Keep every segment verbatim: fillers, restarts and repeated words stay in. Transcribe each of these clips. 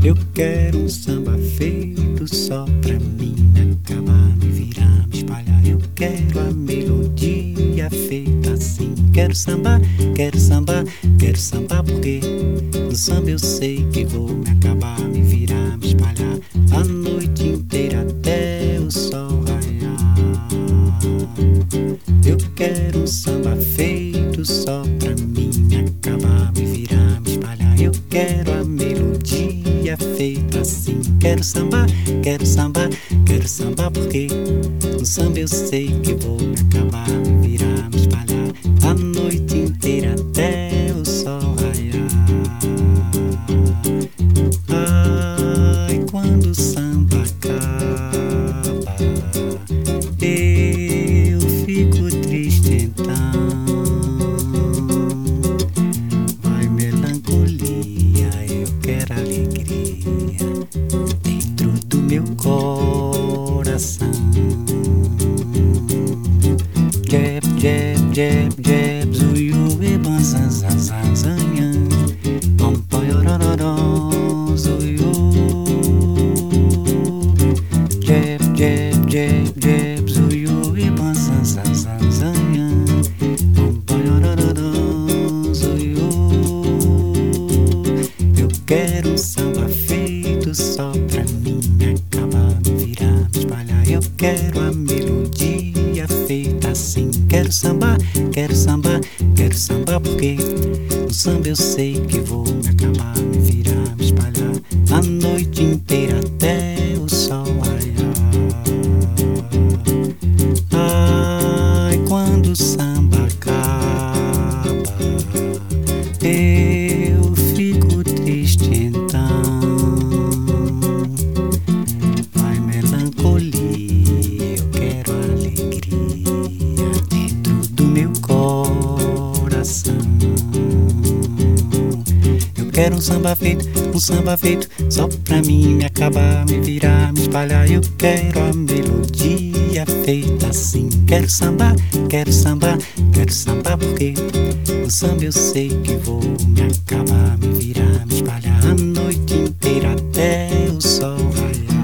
Eu quero um samba feito só pra mim, me acabar, me virar, me espalhar. Eu quero a melodia feita assim. Quero sambar, quero sambar, quero sambar porque no samba eu sei que vou me acabar, me virar, me espalhar a noite inteira até o sol raiar. Eu quero um samba feito só pra mim, me acabar, me virar, me espalhar. Eu quero a melodia feita assim. Quero sambar, quero sambar, quero sambar porque no samba eu sei que vou me acabar, me virar, me espalhar a noite inteira até o sol raiar. Ai, quando o samba acaba, eu fico triste então. Vai melancolia, eu quero alegria dentro do meu coração. Jeb, jeb, jeb, jeb, zuiu e banzanzanzanzanhan. Pom, pom, yorororó, zuiu. Jeb, jeb, jeb, jeb, zuiu e banzanzanzanzanhan. Pom, pom, yorororó, zuiu. Eu quero um samba feito só pra mim, me acabar, me virar, me espalhar. Eu quero a melodia feita assim. Quero sambar, quero sambar, quero sambar porque no samba eu sei que vou me acabar, me virar, me espalhar a noite inteira até o sol raiar. Ai, quando o samba acaba, eu fico triste então. Vai melancolia, eu quero alegria dentro do meu coração. Eu quero um samba feito, um samba feito só pra mim, me acabar, me virar, me espalhar. Eu quero a melodia feita assim. Quero sambar, quero sambar, quero sambar porque no samba eu sei que vou me acabar, me virar, me espalhar a noite inteira até o sol raiar.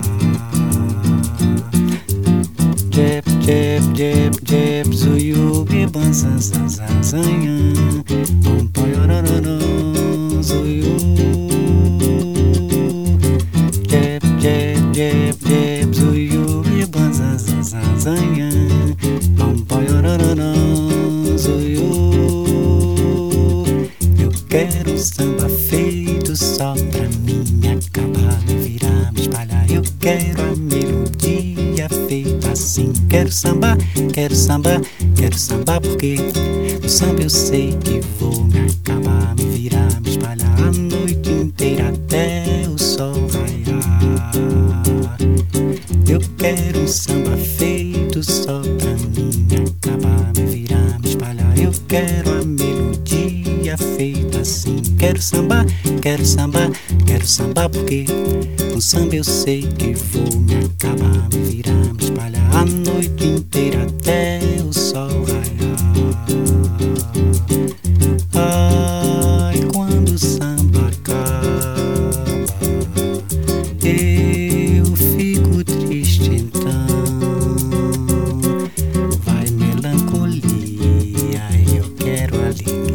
Jeb, jeb, jeb, jeb, zuiu e banzanzanzanzanhan. Pom, pom, yorororó, zuiu. Jeb, jeb, jeb, jeb, zuiu e banzanzanzanzanhan. Pom, pom, yorororó, zuiu. Eu quero um samba feito só pra mim, me acabar, me virar, me espalhar. Eu quero a melodia feita assim. Quero sambar, quero sambar, quero sambar porque no samba eu sei que vou me acabar, me virar, me espalhar a noite inteira até o sol raiar. Eu quero um samba feito só pra mim, me acabar, me virar, me espalhar. Eu quero a melodia feita assim. Quero sambar, quero sambar, quero sambar porque no samba eu sei que vou me acabar, me virar, me espalhar a noite inteira até o sol raiar. Ai, quando o samba acaba, eu fico triste então. Vai melancolia, eu quero alegria